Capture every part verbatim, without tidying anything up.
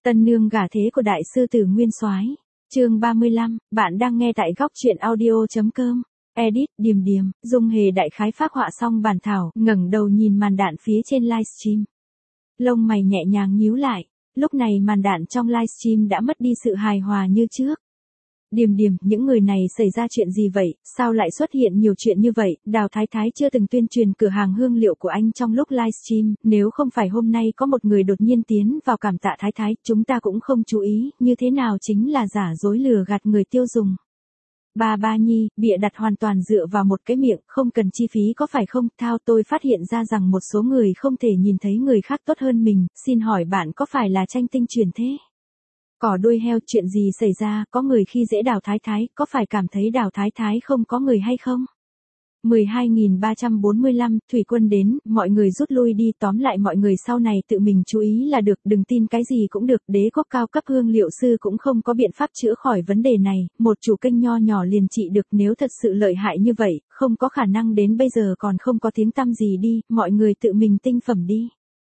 Tân nương gả thế của đại sư tử Nguyên Soái. Chương ba mươi lăm, bạn đang nghe tại góc truyện audio chấm com. Edit, Điềm Điềm, Dung Hề đại khái phác họa xong bản thảo, ngẩng đầu nhìn màn đạn phía trên livestream. Lông mày nhẹ nhàng nhíu lại, lúc này màn đạn trong livestream đã mất đi sự hài hòa như trước. Điềm Điềm, những người này xảy ra chuyện gì vậy, sao lại xuất hiện nhiều chuyện như vậy, Đào Thái Thái chưa từng tuyên truyền cửa hàng hương liệu của anh trong lúc livestream, nếu không phải hôm nay có một người đột nhiên tiến vào cảm tạ Thái Thái, chúng ta cũng không chú ý, như thế nào chính là giả dối lừa gạt người tiêu dùng. Bà Ba Nhi, bịa đặt hoàn toàn dựa vào một cái miệng, không cần chi phí có phải không? Thao, tôi phát hiện ra rằng một số người không thể nhìn thấy người khác tốt hơn mình, xin hỏi bạn có phải là tranh tinh truyền thế? Cỏ đuôi heo, chuyện gì xảy ra, có người khi dễ Đào Thái Thái, có phải cảm thấy Đào Thái Thái không có người hay không? mười hai nghìn ba trăm bốn mươi lăm, thủy quân đến, mọi người rút lui đi, tóm lại mọi người sau này tự mình chú ý là được, đừng tin cái gì cũng được, đế quốc cao cấp hương liệu sư cũng không có biện pháp chữa khỏi vấn đề này, một chủ kênh nho nhỏ liền trị được, nếu thật sự lợi hại như vậy, không có khả năng đến bây giờ còn không có tiếng tăm gì đi, mọi người tự mình tinh phẩm đi.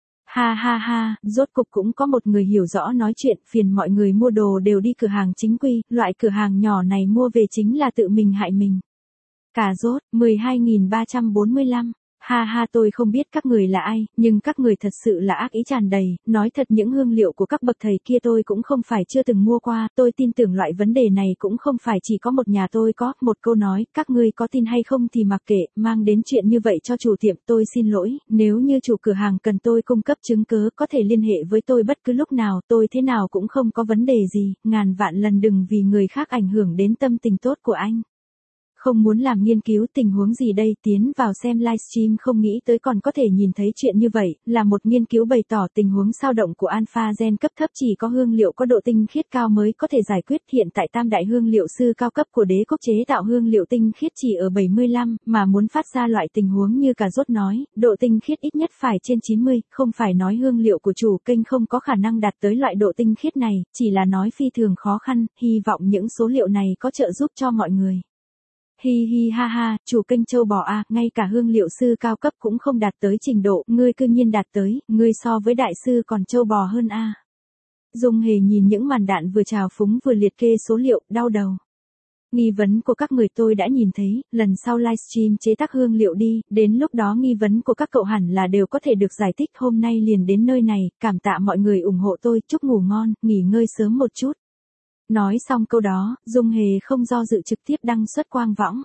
Ha ha ha, rốt cục cũng có một người hiểu rõ nói chuyện, phiền mọi người mua đồ đều đi cửa hàng chính quy, loại cửa hàng nhỏ này mua về chính là tự mình hại mình. Cà rốt, mười hai nghìn ba trăm bốn mươi lăm. Ha ha, tôi không biết các người là ai, nhưng các người thật sự là ác ý tràn đầy, nói thật những hương liệu của các bậc thầy kia tôi cũng không phải chưa từng mua qua, tôi tin tưởng loại vấn đề này cũng không phải chỉ có một nhà tôi có, một câu nói, các ngươi có tin hay không thì mặc kệ, mang đến chuyện như vậy cho chủ tiệm, tôi xin lỗi, nếu như chủ cửa hàng cần tôi cung cấp chứng cứ có thể liên hệ với tôi bất cứ lúc nào, tôi thế nào cũng không có vấn đề gì, ngàn vạn lần đừng vì người khác ảnh hưởng đến tâm tình tốt của anh. Không muốn làm nghiên cứu tình huống gì đây, tiến vào xem livestream không nghĩ tới còn có thể nhìn thấy chuyện như vậy, là một nghiên cứu bày tỏ tình huống sao động của alpha gen cấp thấp chỉ có hương liệu có độ tinh khiết cao mới có thể giải quyết, hiện tại tam đại hương liệu sư cao cấp của đế quốc chế tạo hương liệu tinh khiết chỉ ở bảy mươi lăm, mà muốn phát ra loại tình huống như cà rốt nói, độ tinh khiết ít nhất phải trên chín mươi, không phải nói hương liệu của chủ kênh không có khả năng đạt tới loại độ tinh khiết này, chỉ là nói phi thường khó khăn, hy vọng những số liệu này có trợ giúp cho mọi người. Hi hi ha ha, chủ kênh châu bò a, ngay cả hương liệu sư cao cấp cũng không đạt tới trình độ, ngươi cư nhiên đạt tới, ngươi so với đại sư còn châu bò hơn a. Dung Hề nhìn những màn đạn vừa trào phúng vừa liệt kê số liệu, đau đầu. Nghi vấn của các người tôi đã nhìn thấy, lần sau livestream chế tác hương liệu đi, đến lúc đó nghi vấn của các cậu hẳn là đều có thể được giải thích, hôm nay liền đến nơi này, cảm tạ mọi người ủng hộ tôi, chúc ngủ ngon, nghỉ ngơi sớm một chút. Nói xong câu đó, Dung Hề không do dự trực tiếp đăng xuất quang võng.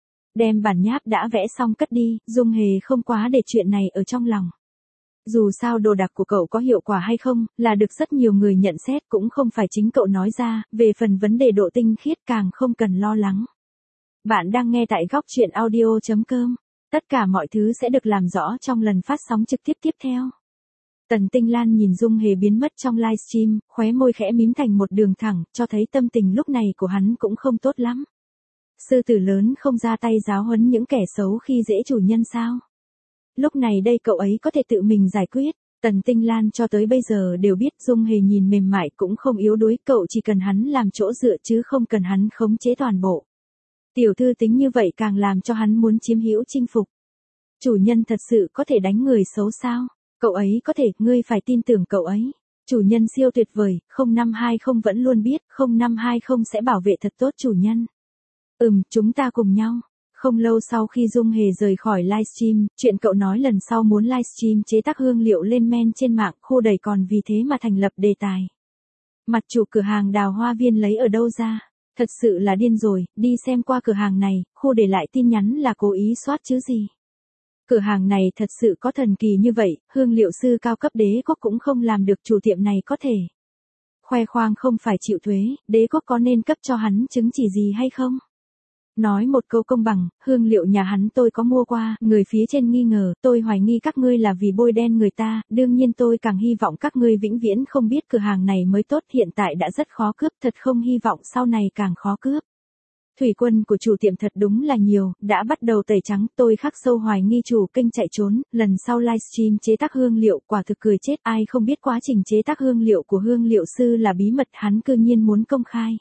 Đem bản nháp đã vẽ xong cất đi, Dung Hề không quá để chuyện này ở trong lòng. Dù sao đồ đạc của cậu có hiệu quả hay không, là được rất nhiều người nhận xét, cũng không phải chính cậu nói ra, về phần vấn đề độ tinh khiết càng không cần lo lắng. Bạn đang nghe tại góc truyện audio chấm com. Tất cả mọi thứ sẽ được làm rõ trong lần phát sóng trực tiếp tiếp theo. Tần Tinh Lan nhìn Dung Hề biến mất trong livestream, khóe môi khẽ mím thành một đường thẳng, cho thấy tâm tình lúc này của hắn cũng không tốt lắm. Sư tử lớn không ra tay giáo huấn những kẻ xấu khi dễ chủ nhân sao? Lúc này đây cậu ấy có thể tự mình giải quyết. Tần Tinh Lan cho tới bây giờ đều biết Dung Hề nhìn mềm mại cũng không yếu đuối, cậu chỉ cần hắn làm chỗ dựa chứ không cần hắn khống chế toàn bộ. Tiểu thư tính như vậy càng làm cho hắn muốn chiếm hữu chinh phục. Chủ nhân thật sự có thể đánh người xấu sao? Cậu ấy có thể, ngươi phải tin tưởng cậu ấy. Chủ nhân siêu tuyệt vời, không năm hai không vẫn luôn biết, không năm hai không sẽ bảo vệ thật tốt chủ nhân. Ừm, chúng ta cùng nhau. Không lâu sau khi Dung Hề rời khỏi livestream, chuyện cậu nói lần sau muốn livestream chế tác hương liệu lên men trên mạng, khu đầy còn vì thế mà thành lập đề tài. Mặt chủ cửa hàng Đào Hoa Viên lấy ở đâu ra? Thật sự là điên rồi, đi xem qua cửa hàng này, khu để lại tin nhắn là cố ý soát chứ gì. Cửa hàng này thật sự có thần kỳ như vậy, hương liệu sư cao cấp đế quốc cũng không làm được, chủ tiệm này có thể khoe khoang không phải chịu thuế, đế quốc có nên cấp cho hắn chứng chỉ gì hay không? Nói một câu công bằng, hương liệu nhà hắn tôi có mua qua, người phía trên nghi ngờ, tôi hoài nghi các ngươi là vì bôi đen người ta, đương nhiên tôi càng hy vọng các ngươi vĩnh viễn không biết cửa hàng này mới tốt, hiện tại đã rất khó cướp, thật không hy vọng sau này càng khó cướp. Thủy quân của chủ tiệm thật đúng là nhiều, đã bắt đầu tẩy trắng, tôi khắc sâu hoài nghi chủ kênh chạy trốn, lần sau livestream chế tác hương liệu, quả thực cười chết, ai không biết quá trình chế tác hương liệu của hương liệu sư là bí mật, hắn cư nhiên muốn công khai.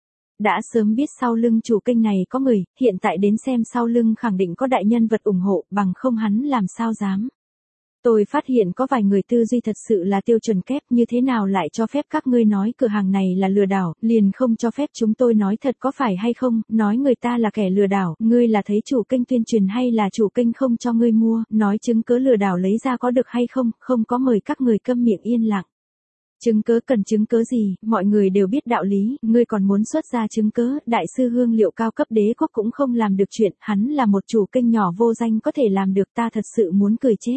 Đã sớm biết sau lưng chủ kênh này có người, hiện tại đến xem sau lưng khẳng định có đại nhân vật ủng hộ, bằng không hắn làm sao dám. Tôi phát hiện có vài người tư duy thật sự là tiêu chuẩn kép, như thế nào lại cho phép các ngươi nói cửa hàng này là lừa đảo, liền không cho phép chúng tôi nói thật có phải hay không, nói người ta là kẻ lừa đảo, ngươi là thấy chủ kênh tuyên truyền hay là chủ kênh không cho ngươi mua, nói chứng cớ lừa đảo lấy ra có được hay không, không có mời các người câm miệng yên lặng. Chứng cớ cần chứng cớ gì, mọi người đều biết đạo lý, ngươi còn muốn xuất ra chứng cớ, đại sư hương liệu cao cấp đế quốc cũng không làm được chuyện, hắn là một chủ kênh nhỏ vô danh có thể làm được, ta thật sự muốn cười chết.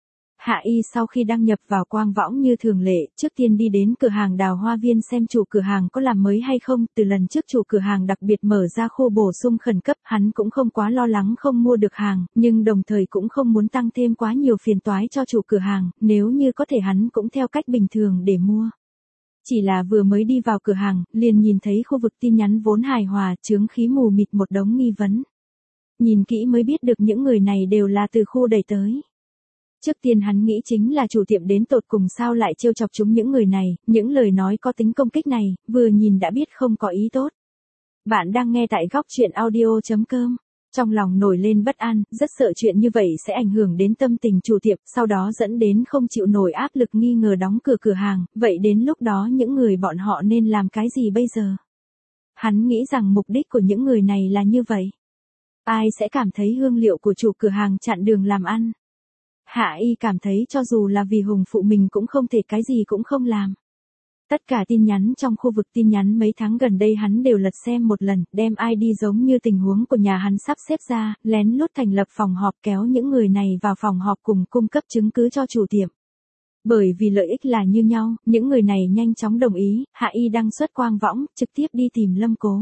Hạ Y sau khi đăng nhập vào Quang Võng như thường lệ, trước tiên đi đến cửa hàng Đào Hoa Viên xem chủ cửa hàng có làm mới hay không, từ lần trước chủ cửa hàng đặc biệt mở ra khu bổ sung khẩn cấp, hắn cũng không quá lo lắng không mua được hàng, nhưng đồng thời cũng không muốn tăng thêm quá nhiều phiền toái cho chủ cửa hàng, nếu như có thể hắn cũng theo cách bình thường để mua. Chỉ là vừa mới đi vào cửa hàng, liền nhìn thấy khu vực tin nhắn vốn hài hòa, chướng khí mù mịt một đống nghi vấn. Nhìn kỹ mới biết được những người này đều là từ khu đẩy tới. Trước tiên hắn nghĩ chính là chủ tiệm đến tột cùng sao lại trêu chọc chúng những người này, những lời nói có tính công kích này, vừa nhìn đã biết không có ý tốt. Bạn đang nghe tại góc chuyện audio chấm com. Trong lòng nổi lên bất an, rất sợ chuyện như vậy sẽ ảnh hưởng đến tâm tình chủ tiệm, sau đó dẫn đến không chịu nổi áp lực nghi ngờ đóng cửa cửa hàng, vậy đến lúc đó những người bọn họ nên làm cái gì bây giờ? Hắn nghĩ rằng mục đích của những người này là như vậy. Ai sẽ cảm thấy hương liệu của chủ cửa hàng chặn đường làm ăn? Hạ Y cảm thấy cho dù là vì hùng phụ mình cũng không thể cái gì cũng không làm. Tất cả tin nhắn trong khu vực tin nhắn mấy tháng gần đây hắn đều lật xem một lần, đem i đê giống như tình huống của nhà hắn sắp xếp ra, lén lút thành lập phòng họp kéo những người này vào phòng họp cùng cung cấp chứng cứ cho chủ tiệm. Bởi vì lợi ích là như nhau, những người này nhanh chóng đồng ý, Hạ Y đăng xuất Quang Võng, trực tiếp đi tìm Lâm Cố.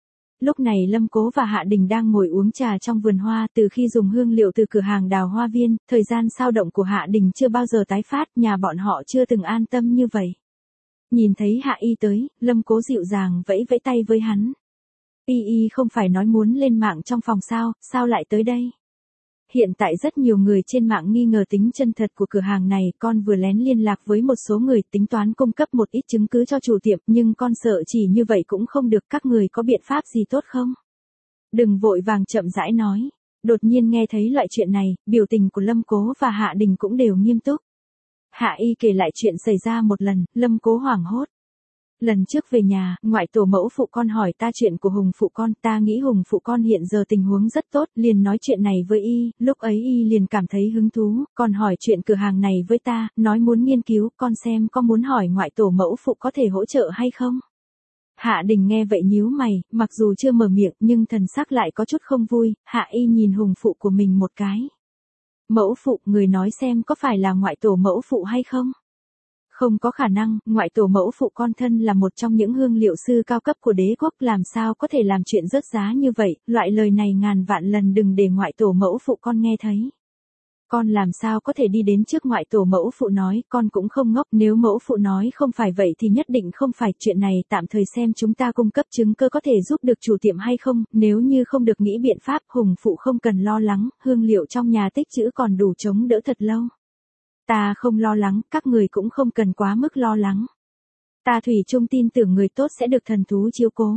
Lúc này Lâm Cố và Hạ Đình đang ngồi uống trà trong vườn hoa, từ khi dùng hương liệu từ cửa hàng Đào Hoa Viên, thời gian sao động của Hạ Đình chưa bao giờ tái phát, nhà bọn họ chưa từng an tâm như vậy. Nhìn thấy Hạ Y tới, Lâm Cố dịu dàng vẫy vẫy tay với hắn. Y Y không phải nói muốn lên mạng trong phòng sao, sao lại tới đây? Hiện tại rất nhiều người trên mạng nghi ngờ tính chân thật của cửa hàng này, con vừa lén liên lạc với một số người tính toán cung cấp một ít chứng cứ cho chủ tiệm, nhưng con sợ chỉ như vậy cũng không được, các người có biện pháp gì tốt không? Đừng vội vàng chậm rãi nói. Đột nhiên nghe thấy loại chuyện này, biểu tình của Lâm Cố và Hạ Đình cũng đều nghiêm túc. Hạ Y kể lại chuyện xảy ra một lần, Lâm Cố hoảng hốt. Lần trước về nhà, ngoại tổ mẫu phụ con hỏi ta chuyện của Hùng phụ con, ta nghĩ Hùng phụ con hiện giờ tình huống rất tốt, liền nói chuyện này với Y, lúc ấy Y liền cảm thấy hứng thú, còn hỏi chuyện cửa hàng này với ta, nói muốn nghiên cứu, con xem có muốn hỏi ngoại tổ mẫu phụ có thể hỗ trợ hay không. Hạ Đình nghe vậy nhíu mày, mặc dù chưa mở miệng nhưng thần sắc lại có chút không vui, Hạ Y nhìn Hùng phụ của mình một cái. Mẫu phụ, người nói xem có phải là ngoại tổ mẫu phụ hay không? Không có khả năng, ngoại tổ mẫu phụ con thân là một trong những hương liệu sư cao cấp của đế quốc, làm sao có thể làm chuyện rớt giá như vậy, loại lời này ngàn vạn lần đừng để ngoại tổ mẫu phụ con nghe thấy. Con làm sao có thể đi đến trước ngoại tổ mẫu phụ nói, con cũng không ngốc, nếu mẫu phụ nói không phải vậy thì nhất định không phải, chuyện này tạm thời xem chúng ta cung cấp chứng cứ có thể giúp được chủ tiệm hay không, nếu như không được nghĩ biện pháp, Hùng phụ không cần lo lắng, hương liệu trong nhà tích trữ còn đủ chống đỡ thật lâu. Ta không lo lắng, các người cũng không cần quá mức lo lắng. Ta thủy chung tin tưởng người tốt sẽ được thần thú chiếu cố.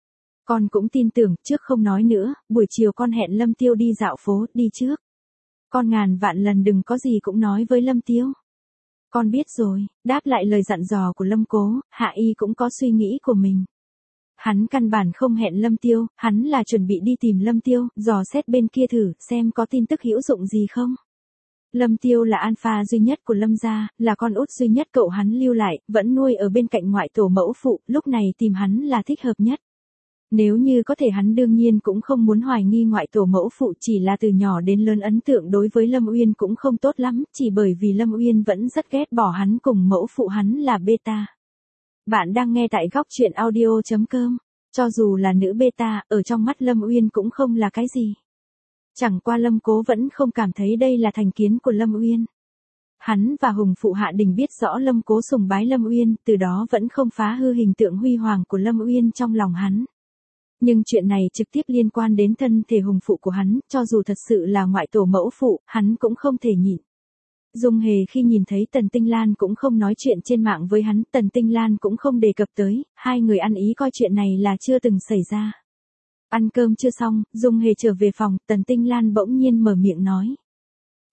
Con cũng tin tưởng, trước không nói nữa, buổi chiều con hẹn Lâm Tiêu đi dạo phố, đi trước. Con ngàn vạn lần đừng có gì cũng nói với Lâm Tiêu. Con biết rồi, đáp lại lời dặn dò của Lâm Cố, Hạ Y cũng có suy nghĩ của mình. Hắn căn bản không hẹn Lâm Tiêu, hắn là chuẩn bị đi tìm Lâm Tiêu, dò xét bên kia thử, xem có tin tức hữu dụng gì không. Lâm Tiêu là alpha duy nhất của Lâm gia, là con út duy nhất cậu hắn lưu lại, vẫn nuôi ở bên cạnh ngoại tổ mẫu phụ, lúc này tìm hắn là thích hợp nhất. Nếu như có thể hắn đương nhiên cũng không muốn hoài nghi ngoại tổ mẫu phụ, chỉ là từ nhỏ đến lớn ấn tượng đối với Lâm Uyên cũng không tốt lắm, chỉ bởi vì Lâm Uyên vẫn rất ghét bỏ hắn cùng mẫu phụ hắn là beta. Bạn đang nghe tại góc chuyện audio chấm com, cho dù là nữ beta, ở trong mắt Lâm Uyên cũng không là cái gì. Chẳng qua Lâm Cố vẫn không cảm thấy đây là thành kiến của Lâm Uyên. Hắn và Hùng phụ Hạ Đình biết rõ Lâm Cố sùng bái Lâm Uyên, từ đó vẫn không phá hư hình tượng huy hoàng của Lâm Uyên trong lòng hắn. Nhưng chuyện này trực tiếp liên quan đến thân thể Hùng phụ của hắn, cho dù thật sự là ngoại tổ mẫu phụ, hắn cũng không thể nhịn. Dung Hề khi nhìn thấy Tần Tinh Lan cũng không nói chuyện trên mạng với hắn, Tần Tinh Lan cũng không đề cập tới, hai người ăn ý coi chuyện này là chưa từng xảy ra. Ăn cơm chưa xong, Dung Hề trở về phòng, Tần Tinh Lan bỗng nhiên mở miệng nói.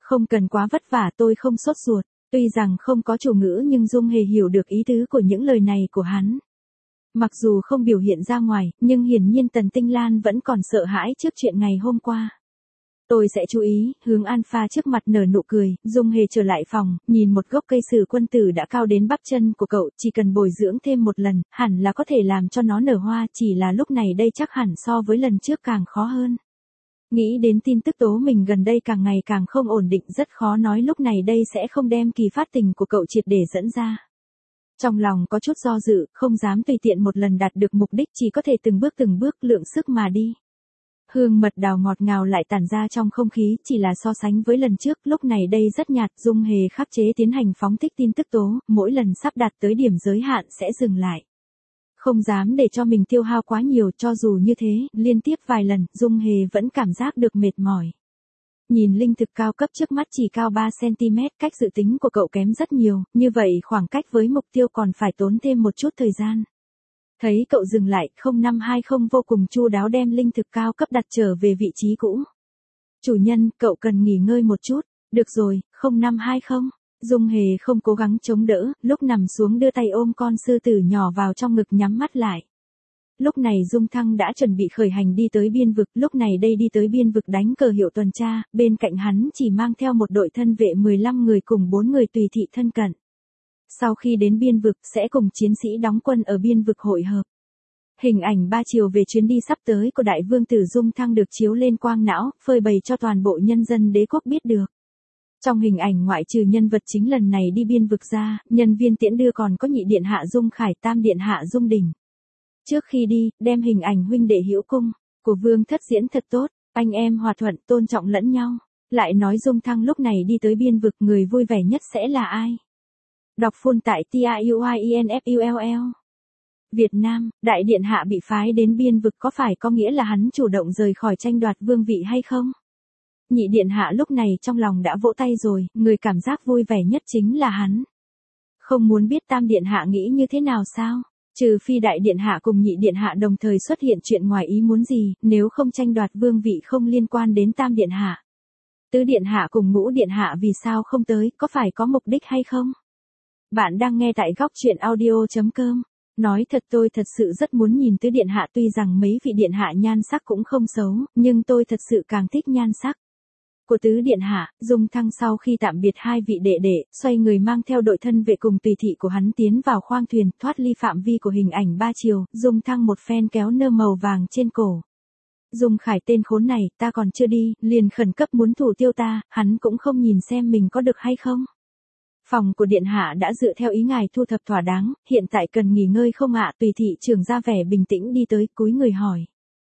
Không cần quá vất vả, tôi không sốt ruột. Tuy rằng không có chủ ngữ nhưng Dung Hề hiểu được ý tứ của những lời này của hắn. Mặc dù không biểu hiện ra ngoài, nhưng hiển nhiên Tần Tinh Lan vẫn còn sợ hãi trước chuyện ngày hôm qua. Tôi sẽ chú ý, hướng Alpha trước mặt nở nụ cười, Dung Hề trở lại phòng, nhìn một gốc cây sử quân tử đã cao đến bắp chân của cậu, chỉ cần bồi dưỡng thêm một lần, hẳn là có thể làm cho nó nở hoa, chỉ là lúc này đây chắc hẳn so với lần trước càng khó hơn. Nghĩ đến tin tức tố mình gần đây càng ngày càng không ổn định, rất khó nói lúc này đây sẽ không đem kỳ phát tình của cậu triệt để dẫn ra. Trong lòng có chút do dự, không dám tùy tiện một lần đạt được mục đích, chỉ có thể từng bước từng bước lượng sức mà đi. Hương mật đào ngọt ngào lại tản ra trong không khí, chỉ là so sánh với lần trước, lúc này đây rất nhạt. Dung Hề khắc chế tiến hành phóng thích tin tức tố, mỗi lần sắp đạt tới điểm giới hạn sẽ dừng lại. Không dám để cho mình tiêu hao quá nhiều, cho dù như thế, liên tiếp vài lần, Dung Hề vẫn cảm giác được mệt mỏi. Nhìn linh thực cao cấp trước mắt chỉ cao ba xăng-ti-mét, cách dự tính của cậu kém rất nhiều, như vậy khoảng cách với mục tiêu còn phải tốn thêm một chút thời gian. Thấy cậu dừng lại, không năm hai không vô cùng chu đáo đem linh thực cao cấp đặt trở về vị trí cũ. Chủ nhân, cậu cần nghỉ ngơi một chút. Được rồi, không năm hai không. Dung Hề không cố gắng chống đỡ, lúc nằm xuống đưa tay ôm con sư tử nhỏ vào trong ngực nhắm mắt lại. Lúc này Dung Thăng đã chuẩn bị khởi hành đi tới biên vực, lúc này đây đi tới biên vực đánh cờ hiệu tuần tra, bên cạnh hắn chỉ mang theo một đội thân vệ mười lăm người cùng bốn người tùy thị thân cận. Sau khi đến biên vực sẽ cùng chiến sĩ đóng quân ở biên vực hội hợp. Hình ảnh ba chiều về chuyến đi sắp tới của Đại Vương tử Dung Thăng được chiếu lên quang não, phơi bày cho toàn bộ nhân dân đế quốc biết được. Trong hình ảnh ngoại trừ nhân vật chính lần này đi biên vực ra, nhân viên tiễn đưa còn có nhị điện hạ Dung Khải, tam điện hạ Dung Đình. Trước khi đi, đem hình ảnh huynh đệ hữu cung của Vương thất diễn thật tốt, anh em hòa thuận tôn trọng lẫn nhau. Lại nói Dung Thăng lúc này đi tới biên vực, người vui vẻ nhất sẽ là ai? Đọc full tại tiuinfull. Việt Nam, Đại Điện Hạ bị phái đến biên vực có phải có nghĩa là hắn chủ động rời khỏi tranh đoạt vương vị hay không? Nhị Điện Hạ lúc này trong lòng đã vỗ tay rồi, người cảm giác vui vẻ nhất chính là hắn. Không muốn biết Tam Điện Hạ nghĩ như thế nào sao? Trừ phi Đại Điện Hạ cùng Nhị Điện Hạ đồng thời xuất hiện chuyện ngoài ý muốn gì, nếu không tranh đoạt vương vị không liên quan đến Tam Điện Hạ. Tứ Điện Hạ cùng Ngũ Điện Hạ vì sao không tới, có phải có mục đích hay không? Bạn đang nghe tại góc truyện audio chấm com. Nói thật tôi thật sự rất muốn nhìn Tứ Điện Hạ, tuy rằng mấy vị Điện Hạ nhan sắc cũng không xấu, nhưng tôi thật sự càng thích nhan sắc của Tứ Điện Hạ. Dung Thăng sau khi tạm biệt hai vị đệ đệ, xoay người mang theo đội thân vệ cùng tùy thị của hắn tiến vào khoang thuyền, thoát ly phạm vi của hình ảnh ba chiều. Dung Thăng một phen kéo nơ màu vàng trên cổ. Dung Khải tên khốn này, ta còn chưa đi, liền khẩn cấp muốn thủ tiêu ta, hắn cũng không nhìn xem mình có được hay không. Phòng của Điện Hạ đã dựa theo ý ngài thu thập thỏa đáng, hiện tại cần nghỉ ngơi không ạ? Tùy thị trưởng ra vẻ bình tĩnh đi tới, cúi người hỏi.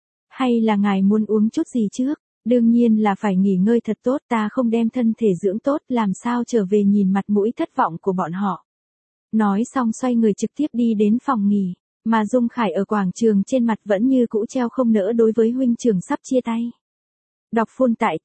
Hay là ngài muốn uống chút gì trước? Đương nhiên là phải nghỉ ngơi thật tốt, ta không đem thân thể dưỡng tốt, làm sao trở về nhìn mặt mũi thất vọng của bọn họ. Nói xong xoay người trực tiếp đi đến phòng nghỉ, mà Dung Khải ở quảng trường trên mặt vẫn như cũ treo không nỡ đối với huynh trưởng sắp chia tay. Đọc full tại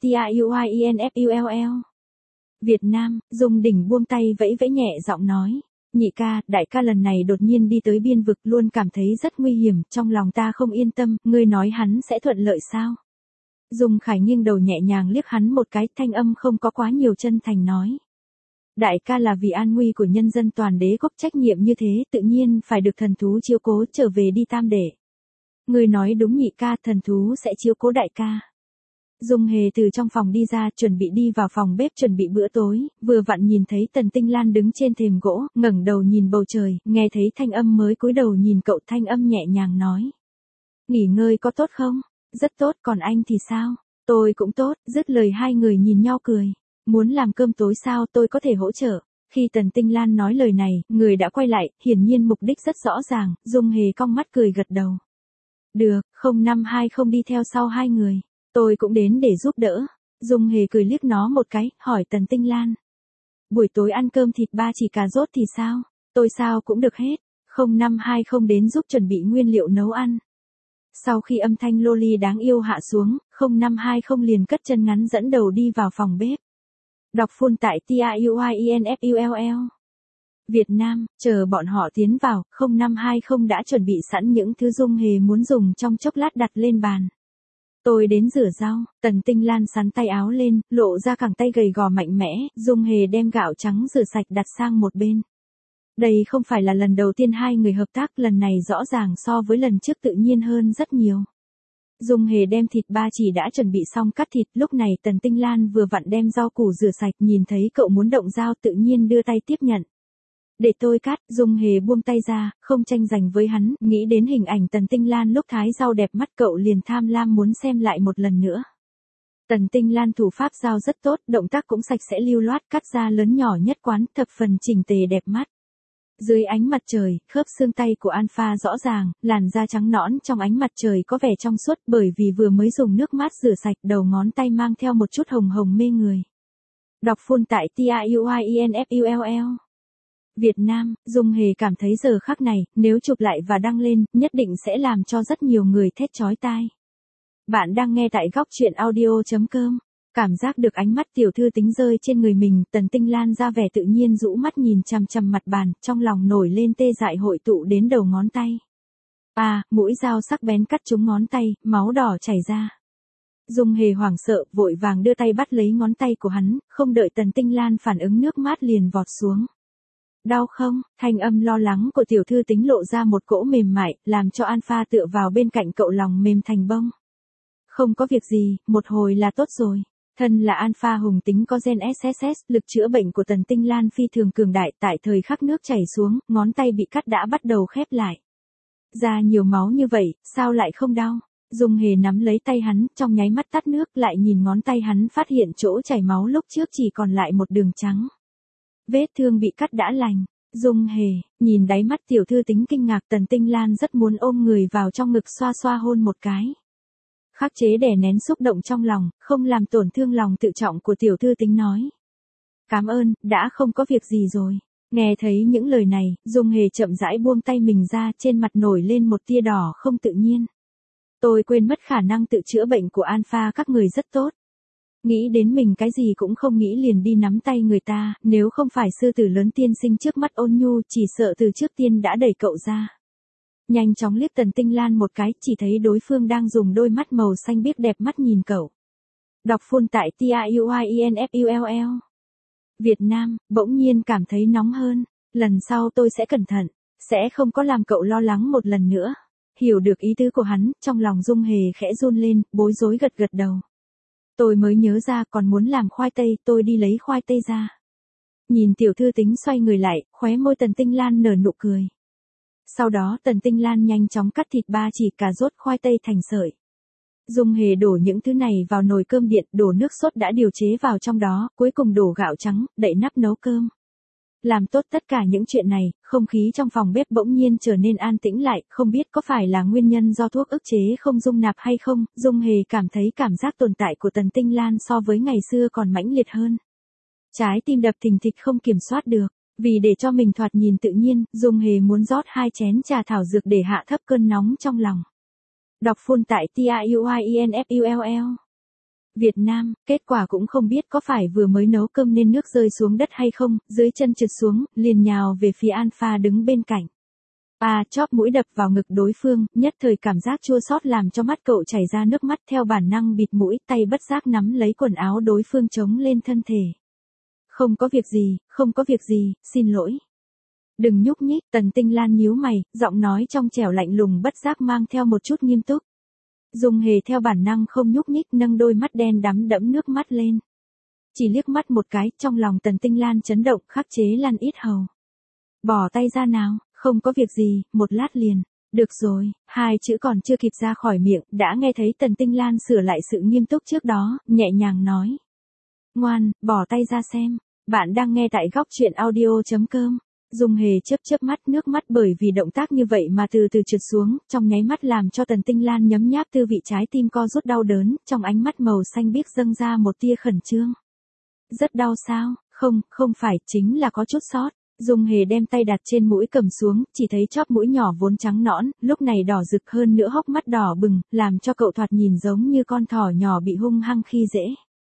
tiuinfull. Việt Nam, Dung Đình buông tay vẫy vẫy nhẹ giọng nói. Nhị ca, đại ca lần này đột nhiên đi tới biên vực luôn cảm thấy rất nguy hiểm, trong lòng ta không yên tâm, ngươi nói hắn sẽ thuận lợi sao? Dung Khải nghiêng đầu nhẹ nhàng liếc hắn một cái, thanh âm không có quá nhiều chân thành nói. Đại ca là vì an nguy của nhân dân toàn đế quốc, trách nhiệm như thế tự nhiên phải được thần thú chiếu cố, trở về đi tam đệ. Ngươi nói đúng nhị ca, thần thú sẽ chiếu cố đại ca. Dung Hề từ trong phòng đi ra, chuẩn bị đi vào phòng bếp chuẩn bị bữa tối, vừa vặn nhìn thấy Tần Tinh Lan đứng trên thềm gỗ, ngẩng đầu nhìn bầu trời, nghe thấy thanh âm mới cúi đầu nhìn cậu, thanh âm nhẹ nhàng nói. Nghỉ ngơi có tốt không? Rất tốt, còn anh thì sao? Tôi cũng tốt, dứt lời hai người nhìn nhau cười. Muốn làm cơm tối sao, tôi có thể hỗ trợ. Khi Tần Tinh Lan nói lời này, người đã quay lại, hiển nhiên mục đích rất rõ ràng, Dung Hề cong mắt cười gật đầu. Được, không năm hai không đi theo sau hai người. Tôi cũng đến để giúp đỡ. Dung Hề cười liếc nó một cái, hỏi Tần Tinh Lan. Buổi tối ăn cơm thịt ba chỉ cà rốt thì sao? Tôi sao cũng được hết. Không năm hai không đến giúp chuẩn bị nguyên liệu nấu ăn. Sau khi âm thanh loli đáng yêu hạ xuống, không năm hai không liền cất chân ngắn dẫn đầu đi vào phòng bếp. Đọc full tại tiuinfull. Việt Nam, chờ bọn họ tiến vào, không năm hai không đã chuẩn bị sẵn những thứ Dung Hề muốn dùng trong chốc lát đặt lên bàn. Tôi đến rửa rau, Tần Tinh Lan sắn tay áo lên, lộ ra cẳng tay gầy gò mạnh mẽ, Dung Hề đem gạo trắng rửa sạch đặt sang một bên. Đây không phải là lần đầu tiên hai người hợp tác, lần này rõ ràng so với lần trước tự nhiên hơn rất nhiều. Dung Hề đem thịt ba chỉ đã chuẩn bị xong cắt thịt, lúc này Tần Tinh Lan vừa vặn đem rau củ rửa sạch, nhìn thấy cậu muốn động dao tự nhiên đưa tay tiếp nhận. Để tôi cắt, Dung Hề buông tay ra, không tranh giành với hắn, nghĩ đến hình ảnh Tần Tinh Lan lúc thái rau đẹp mắt cậu liền tham lam muốn xem lại một lần nữa. Tần Tinh Lan thủ pháp dao rất tốt, động tác cũng sạch sẽ lưu loát, cắt ra lớn nhỏ nhất quán, thập phần chỉnh tề đẹp mắt. Dưới ánh mặt trời, khớp xương tay của Alpha rõ ràng, làn da trắng nõn trong ánh mặt trời có vẻ trong suốt bởi vì vừa mới dùng nước mát rửa sạch, đầu ngón tay mang theo một chút hồng hồng mê người. Đọc full tại T I U I E N F U L L. Việt Nam, Dung Hề cảm thấy giờ khắc này, nếu chụp lại và đăng lên, nhất định sẽ làm cho rất nhiều người thét chói tai. Bạn đang nghe tại góc truyện audio chấm com. Cảm giác được ánh mắt tiểu thư tính rơi trên người mình, Tần Tinh Lan ra vẻ tự nhiên rũ mắt nhìn chằm chằm mặt bàn, trong lòng nổi lên tê dại hội tụ đến đầu ngón tay. À, mũi dao sắc bén cắt trúng ngón tay, máu đỏ chảy ra. Dung Hề hoảng sợ, vội vàng đưa tay bắt lấy ngón tay của hắn, không đợi Tần Tinh Lan phản ứng nước mát liền vọt xuống. Đau không? Thanh âm lo lắng của tiểu thư tính lộ ra một cỗ mềm mại, làm cho Alpha tựa vào bên cạnh cậu lòng mềm thành bông. Không có việc gì, một hồi là tốt rồi. Thân là Alpha hùng tính có gen ét ét ét, lực chữa bệnh của Tần Tinh Lan phi thường cường đại, tại thời khắc nước chảy xuống, ngón tay bị cắt đã bắt đầu khép lại. Ra nhiều máu như vậy, sao lại không đau? Dung Hề nắm lấy tay hắn, trong nháy mắt tắt nước, lại nhìn ngón tay hắn phát hiện chỗ chảy máu lúc trước chỉ còn lại một đường trắng. Vết thương bị cắt đã lành. Dung Hề, nhìn đáy mắt tiểu thư tính kinh ngạc, Tần Tinh Lan rất muốn ôm người vào trong ngực xoa xoa hôn một cái. Khắc chế đè nén xúc động trong lòng, không làm tổn thương lòng tự trọng của tiểu thư tính nói. Cảm ơn, đã không có việc gì rồi. Nghe thấy những lời này, Dung Hề chậm rãi buông tay mình ra, trên mặt nổi lên một tia đỏ không tự nhiên. Tôi quên mất khả năng tự chữa bệnh của Alpha các người rất tốt. Nghĩ đến mình cái gì cũng không nghĩ liền đi nắm tay người ta, nếu không phải sư tử lớn tiên sinh trước mắt ôn nhu, chỉ sợ từ trước tiên đã đẩy cậu ra. Nhanh chóng liếc Tần Tinh Lan một cái, chỉ thấy đối phương đang dùng đôi mắt màu xanh biếc đẹp mắt nhìn cậu. Đọc full tại T I U I E N F U L L. Việt Nam, bỗng nhiên cảm thấy nóng hơn. Lần sau tôi sẽ cẩn thận, sẽ không có làm cậu lo lắng một lần nữa. Hiểu được ý tứ của hắn, trong lòng Dung Hề khẽ run lên, bối rối gật gật đầu. Tôi mới nhớ ra còn muốn làm khoai tây, tôi đi lấy khoai tây ra. Nhìn tiểu thư tính xoay người lại, khóe môi Tần Tinh Lan nở nụ cười. Sau đó Tần Tinh Lan nhanh chóng cắt thịt ba chỉ, cà rốt, khoai tây thành sợi. Dung Hề đổ những thứ này vào nồi cơm điện, đổ nước sốt đã điều chế vào trong đó, cuối cùng đổ gạo trắng, đậy nắp nấu cơm. Làm tốt tất cả những chuyện này, không khí trong phòng bếp bỗng nhiên trở nên an tĩnh lại, không biết có phải là nguyên nhân do thuốc ức chế không dung nạp hay không, Dung Hề cảm thấy cảm giác tồn tại của Tần Tinh Lan so với ngày xưa còn mãnh liệt hơn. Trái tim đập thình thịch không kiểm soát được, vì để cho mình thoạt nhìn tự nhiên, Dung Hề muốn rót hai chén trà thảo dược để hạ thấp cơn nóng trong lòng. Đọc full tại T I U I E N F U L L. Việt Nam, kết quả cũng không biết có phải vừa mới nấu cơm nên nước rơi xuống đất hay không, dưới chân trượt xuống, liền nhào về phía Alpha đứng bên cạnh. À, chóp mũi đập vào ngực đối phương, nhất thời cảm giác chua xót làm cho mắt cậu chảy ra nước mắt, theo bản năng bịt mũi, tay bất giác nắm lấy quần áo đối phương chống lên thân thể. Không có việc gì, không có việc gì, xin lỗi. Đừng nhúc nhích, Tần Tinh Lan nhíu mày, giọng nói trong trẻo lạnh lùng bất giác mang theo một chút nghiêm túc. Dung Hề theo bản năng không nhúc nhích, nâng đôi mắt đen đắm đẫm nước mắt lên. Chỉ liếc mắt một cái, trong lòng Tần Tinh Lan chấn động, khắc chế lăn ít hầu. Bỏ tay ra nào, không có việc gì, một lát liền. Được rồi, hai chữ còn chưa kịp ra khỏi miệng, đã nghe thấy Tần Tinh Lan sửa lại sự nghiêm túc trước đó, nhẹ nhàng nói. Ngoan, bỏ tay ra xem. Bạn đang nghe tại góc truyện audio chấm com. Dung Hề chớp chớp mắt, nước mắt bởi vì động tác như vậy mà từ từ trượt xuống, trong nháy mắt làm cho Tần Tinh Lan nhấm nháp tư vị trái tim co rút đau đớn, trong ánh mắt màu xanh biếc dâng ra một tia khẩn trương. Rất đau sao? Không, không phải, chính là có chút sót. Dung Hề đem tay đặt trên mũi cầm xuống, chỉ thấy chóp mũi nhỏ vốn trắng nõn, lúc này đỏ rực hơn nữa, hốc mắt đỏ bừng, làm cho cậu thoạt nhìn giống như con thỏ nhỏ bị hung hăng khi dễ.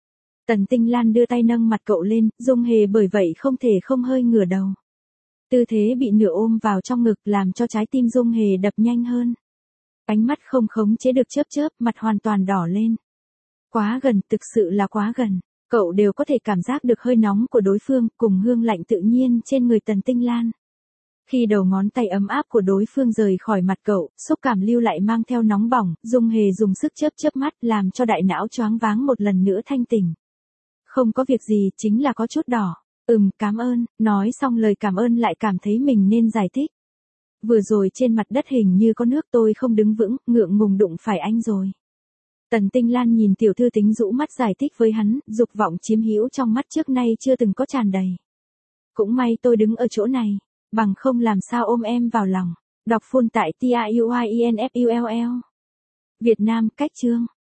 Tần Tinh Lan đưa tay nâng mặt cậu lên, Dung Hề bởi vậy không thể không hơi ngửa đầu. Tư thế bị nửa ôm vào trong ngực làm cho trái tim Dung Hề đập nhanh hơn. Ánh mắt không khống chế được chớp chớp, mặt hoàn toàn đỏ lên. Quá gần, thực sự là quá gần. Cậu đều có thể cảm giác được hơi nóng của đối phương, cùng hương lạnh tự nhiên trên người Tần Tinh Lan. Khi đầu ngón tay ấm áp của đối phương rời khỏi mặt cậu, xúc cảm lưu lại mang theo nóng bỏng, Dung Hề dùng sức chớp chớp mắt, làm cho đại não choáng váng một lần nữa thanh tỉnh. Không có việc gì, chính là có chút đỏ. Ừm, cảm ơn. Nói xong lời cảm ơn lại cảm thấy mình nên giải thích. Vừa rồi trên mặt đất hình như có nước, tôi không đứng vững, ngượng ngùng đụng phải anh rồi. Tần Tinh Lan nhìn tiểu thư tính rũ mắt giải thích với hắn, dục vọng chiếm hữu trong mắt trước nay chưa từng có tràn đầy. Cũng may tôi đứng ở chỗ này, bằng không làm sao ôm em vào lòng. Đọc full tại t i u i e n f u l l. Việt Nam, cách chương.